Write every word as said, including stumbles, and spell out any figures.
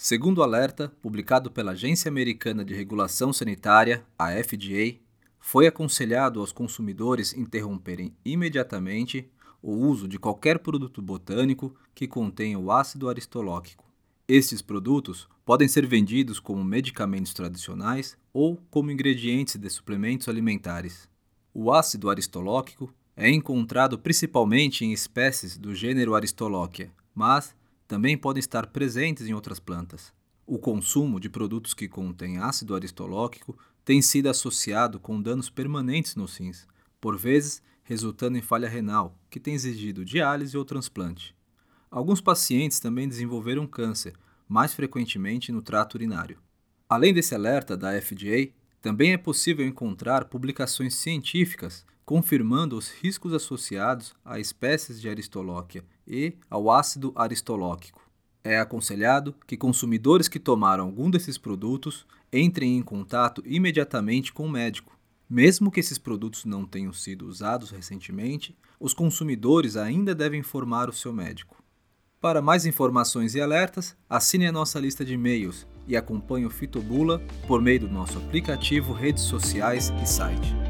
Segundo o alerta, publicado pela Agência Americana de Regulação Sanitária, a F D A, foi aconselhado aos consumidores interromperem imediatamente o uso de qualquer produto botânico que contenha o ácido aristolóquico. Estes produtos podem ser vendidos como medicamentos tradicionais ou como ingredientes de suplementos alimentares. O ácido aristolóquico é encontrado principalmente em espécies do gênero Aristolochia, mas também podem estar presentes em outras plantas. O consumo de produtos que contêm ácido aristolóquico tem sido associado com danos permanentes nos rins, por vezes resultando em falha renal, que tem exigido diálise ou transplante. Alguns pacientes também desenvolveram câncer, mais frequentemente no trato urinário. Além desse alerta da F D A, também é possível encontrar publicações científicas confirmando os riscos associados a espécies de Aristolochia e ao ácido aristolóquico. É aconselhado que consumidores que tomaram algum desses produtos entrem em contato imediatamente com o médico. Mesmo que esses produtos não tenham sido usados recentemente, os consumidores ainda devem informar o seu médico. Para mais informações e alertas, assine a nossa lista de e-mails e acompanhe o Fitobula por meio do nosso aplicativo, redes sociais e site.